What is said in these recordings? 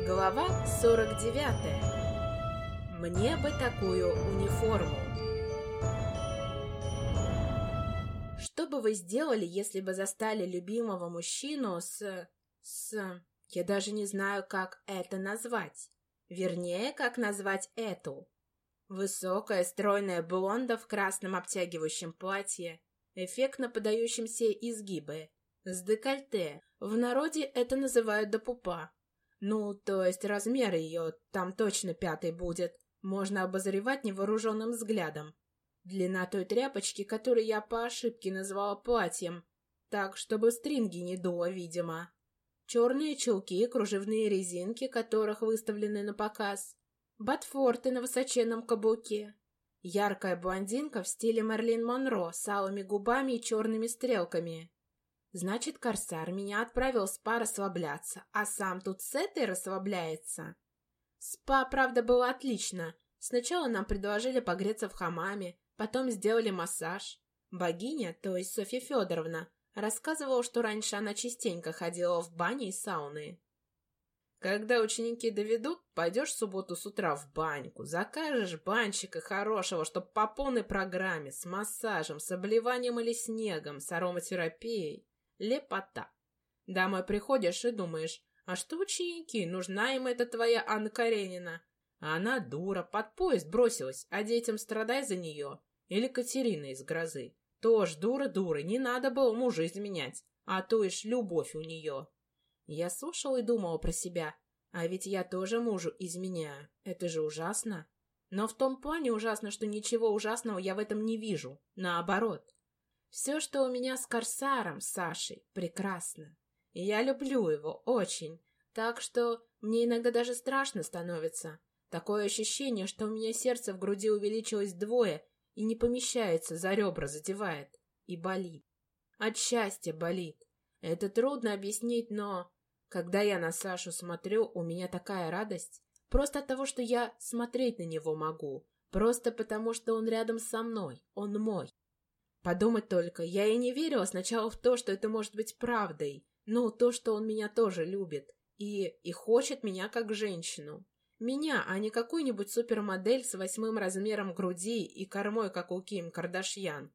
Глава 49. Мне бы такую униформу. Что бы вы сделали, если бы застали любимого мужчину Я даже не знаю, как это назвать. Вернее, как назвать эту. Высокая, стройная блонда в красном обтягивающем платье, эффектно подающемся изгибы, с декольте. В народе это называют до пупа. Ну, то есть размер ее там точно 5 будет, можно обозревать невооруженным взглядом. Длина той тряпочки, которую я по ошибке назвала платьем, так, чтобы стринги не дуло, видимо. Черные чулки, кружевные резинки, которых выставлены на показ, ботфорты на высоченном каблуке. Яркая блондинка в стиле Мерлин Монро с алыми губами и черными стрелками. Значит, корсар меня отправил в спа расслабляться, а сам тут с этой расслабляется. Спа, правда, было отлично. Сначала нам предложили погреться в хамаме, потом сделали массаж. Богиня, то есть Софья Федоровна, рассказывала, что раньше она частенько ходила в бани и сауны. Когда ученики доведут, пойдешь в субботу с утра в баньку, закажешь банщика хорошего, чтоб по полной программе, с массажем, с обливанием или снегом, с ароматерапией. Лепота. Домой приходишь и думаешь, а что ученики, нужна им эта твоя Анна Каренина? А она дура, под поезд бросилась, а детям страдай за нее. Или Катерина из «Грозы». Тоже дура дурой, не надо было мужа изменять, а то ишь любовь у нее. Я слушала и думала про себя, а ведь я тоже мужу изменяю, это же ужасно. Но в том плане ужасно, что ничего ужасного я в этом не вижу, наоборот. Все, что у меня с корсаром, Сашей, прекрасно. И я люблю его очень, так что мне иногда даже страшно становится. Такое ощущение, что у меня сердце в груди увеличилось вдвое и не помещается, за ребра задевает. И болит. От счастья болит. Это трудно объяснить, но... Когда я на Сашу смотрю, у меня такая радость. Просто от того, что я смотреть на него могу. Просто потому, что он рядом со мной. Он мой. Подумать только, я и не верила сначала в то, что это может быть правдой. Ну, то, что он меня тоже любит. И хочет меня как женщину. Меня, а не какую-нибудь супермодель с 8 размером груди и кормой, как у Ким Кардашьян.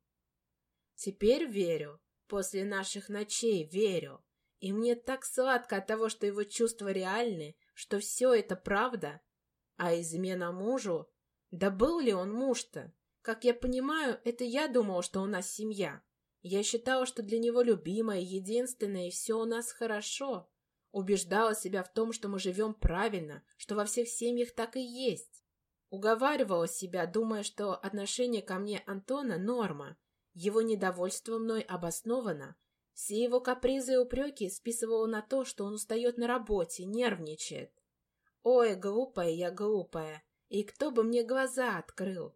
Теперь верю. После наших ночей верю. И мне так сладко от того, что его чувства реальны, что все это правда. А измена мужу? Да был ли он муж-то? Как я понимаю, это я думала, что у нас семья. Я считала, что для него любимая, единственная, и все у нас хорошо. Убеждала себя в том, что мы живем правильно, что во всех семьях так и есть. Уговаривала себя, думая, что отношение ко мне Антона — норма. Его недовольство мной обосновано. Все его капризы и упреки списывала на то, что он устает на работе, нервничает. Ой, глупая я глупая, и кто бы мне глаза открыл?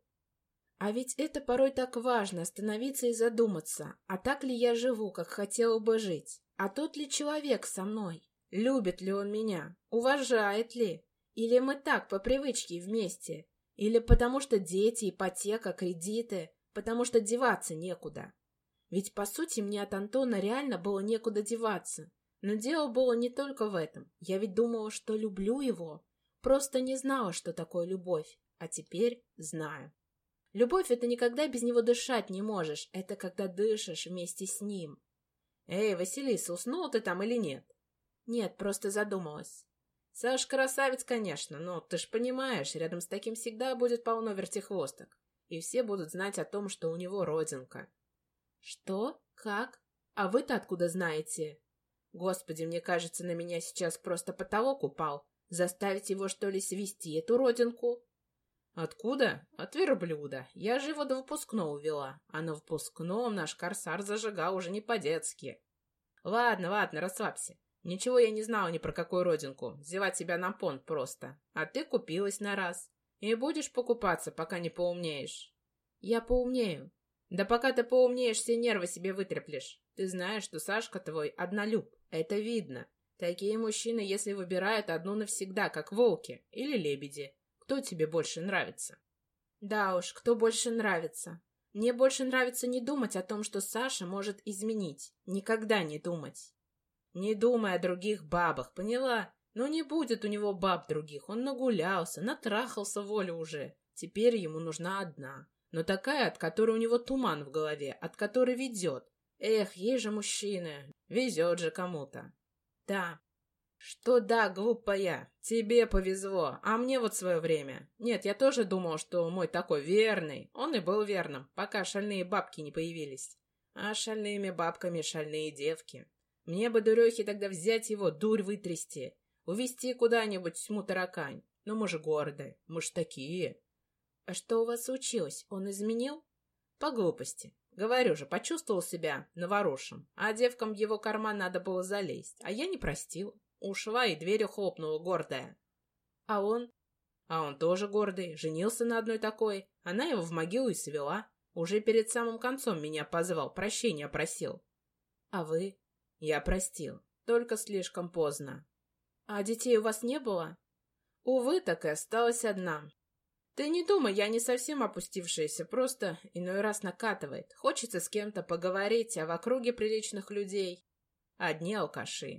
А ведь это порой так важно — остановиться и задуматься, а так ли я живу, как хотела бы жить? А тот ли человек со мной? Любит ли он меня? Уважает ли? Или мы так, по привычке, вместе? Или потому что дети, ипотека, кредиты, потому что деваться некуда? Ведь, по сути, мне от Антона реально было некуда деваться. Но дело было не только в этом. Я ведь думала, что люблю его. Просто не знала, что такое любовь. А теперь знаю. Любовь — это не когда без него дышать не можешь. Это когда дышишь вместе с ним. Эй, Василиса, уснула ты там или нет? Нет, просто задумалась. Саш красавец, конечно, но ты ж понимаешь, рядом с таким всегда будет полно вертихвосток. И все будут знать о том, что у него родинка. Что? Как? А вы-то откуда знаете? Господи, мне кажется, на меня сейчас просто потолок упал. Заставить его, что ли, свести эту родинку? Откуда? От верблюда. Я же его до выпускного вела, а на выпускном наш корсар зажигал уже не по-детски. Ладно, расслабься. Ничего я не знала ни про какую родинку. Взяла тебя на понт просто. А ты купилась на раз. И будешь покупаться, пока не поумнеешь. Я поумнею. Да пока ты поумнеешь, все нервы себе вытреплешь. Ты знаешь, что Сашка твой однолюб. Это видно. Такие мужчины, если выбирают одну навсегда, как волки или лебеди. Кто тебе больше нравится? Да уж, кто больше нравится? Мне больше нравится не думать о том, что Саша может изменить. Никогда не думать. Не думай о других бабах, поняла? Но не будет у него баб других, он нагулялся, натрахался волю уже. Теперь ему нужна одна, но такая, от которой у него туман в голове, от которой ведет. Эх, ей же мужчины, везет же кому-то. Да. Что да, глупая, тебе повезло, а мне вот свое время. Нет, я тоже думал, что мой такой верный, он и был верным, пока шальные бабки не появились. А шальными бабками шальные девки. Мне бы, дурехи, тогда взять его, дурь вытрясти, увезти куда-нибудь тьму таракань. Но мы же гордые, мы ж такие. А что у вас случилось? Он изменил? По глупости. Говорю же, почувствовал себя новорошем, а девкам в его карман надо было залезть, а я не простил. Ушла и дверью хлопнула, гордая. А он? А он тоже гордый, женился на одной такой. Она его в могилу и свела. Уже перед самым концом меня позвал, прощения просил. А вы? Я простил, только слишком поздно. А детей у вас не было? Увы, так и осталась одна. Ты не думай, я не совсем опустившаяся, просто иной раз накатывает. Хочется с кем-то поговорить, а в округе приличных людей одни алкаши.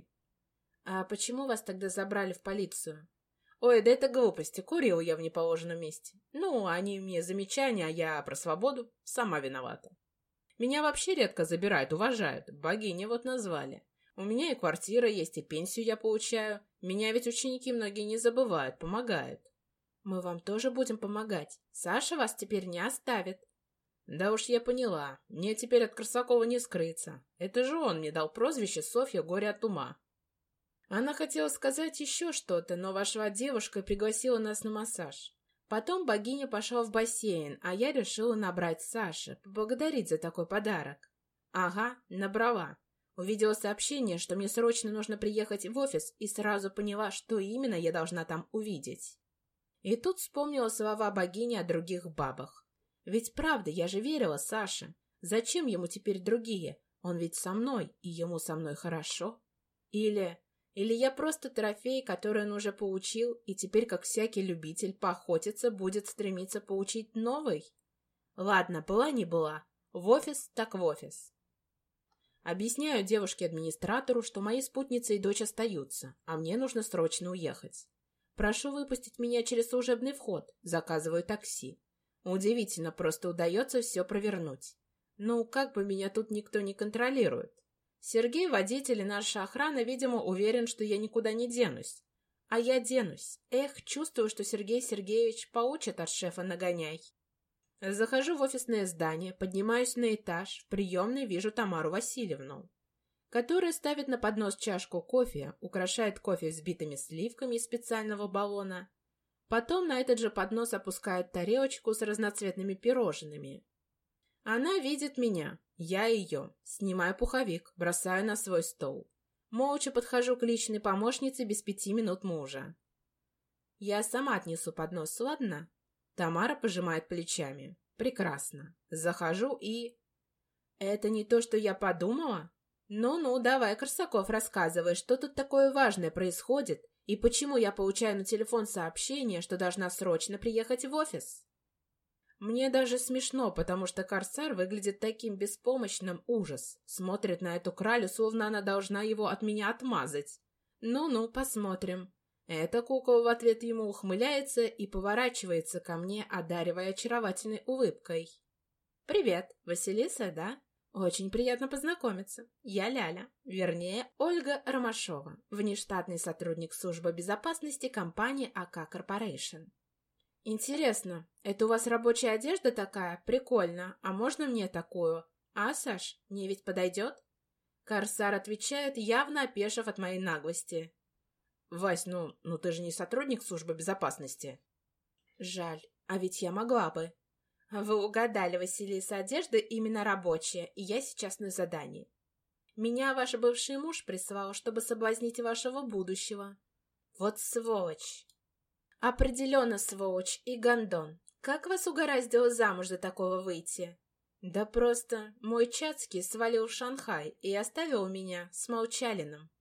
А почему вас тогда забрали в полицию? Ой, да это глупости, курил я в неположенном месте. Ну, они мне замечания, а я про свободу сама виновата. Меня вообще редко забирают, уважают, богиня вот назвали. У меня и квартира есть, и пенсию я получаю. Меня ведь ученики многие не забывают, помогают. Мы вам тоже будем помогать. Саша вас теперь не оставит. Да уж я поняла, мне теперь от Корсакова не скрыться. Это же он мне дал прозвище Софья Горе от ума. Она хотела сказать еще что-то, но вошла девушка и пригласила нас на массаж. Потом богиня пошла в бассейн, а я решила набрать Саше, поблагодарить за такой подарок. Ага, набрала. Увидела сообщение, что мне срочно нужно приехать в офис, и сразу поняла, что именно я должна там увидеть. И тут вспомнила слова богини о других бабах. Ведь правда, я же верила Саше. Зачем ему теперь другие? Он ведь со мной, и ему со мной хорошо. Или я просто трофей, который он уже поучил, и теперь, как всякий любитель, поохотиться будет стремиться поучить новый? Ладно, была не была. В офис так в офис. Объясняю девушке-администратору, что мои спутницы и дочь остаются, а мне нужно срочно уехать. Прошу выпустить меня через служебный вход, заказываю такси. Удивительно, просто удается все провернуть. Ну, как бы меня тут никто не контролирует. Сергей, водитель и наша охрана, видимо, уверен, что я никуда не денусь. А я денусь. Эх, чувствую, что Сергей Сергеевич поучит от шефа нагоняй. Захожу в офисное здание, поднимаюсь на этаж, в приемной вижу Тамару Васильевну, которая ставит на поднос чашку кофе, украшает кофе взбитыми сливками из специального баллона. Потом на этот же поднос опускает тарелочку с разноцветными пирожными. Она видит меня, я ее, снимаю пуховик, бросаю на свой стол. Молча подхожу к личной помощнице без 5 минут мужа. Я сама отнесу поднос, ладно? Тамара пожимает плечами. Прекрасно. Захожу и... Это не то, что я подумала? Ну-ну, давай, Корсаков, рассказывай, что тут такое важное происходит и почему я получаю на телефон сообщение, что должна срочно приехать в офис. Мне даже смешно, потому что Корсар выглядит таким беспомощным, ужас. Смотрит на эту кралю, словно она должна его от меня отмазать. Ну-ну, посмотрим. Эта кукла в ответ ему ухмыляется и поворачивается ко мне, одаривая очаровательной улыбкой. «Привет, Василиса, да? Очень приятно познакомиться. Я Ляля, вернее, Ольга Ромашова, внештатный сотрудник службы безопасности компании АК Корпорейшн. Интересно, это у вас рабочая одежда такая? Прикольно. А можно мне такую? А, Саш, мне ведь подойдет?» Корсар отвечает, явно опешив от моей наглости. «Вась, ну ты же не сотрудник службы безопасности». «Жаль, а ведь я могла бы». «Вы угадали, Василиса, одежда именно рабочая, и я сейчас на задании. Меня ваш бывший муж прислал, чтобы соблазнить вашего будущего». «Вот сволочь». «Определенно сволочь и гондон. Как вас угораздило замуж за такого выйти?» «Да просто мой Чацкий свалил в Шанхай и оставил меня с Молчалиным».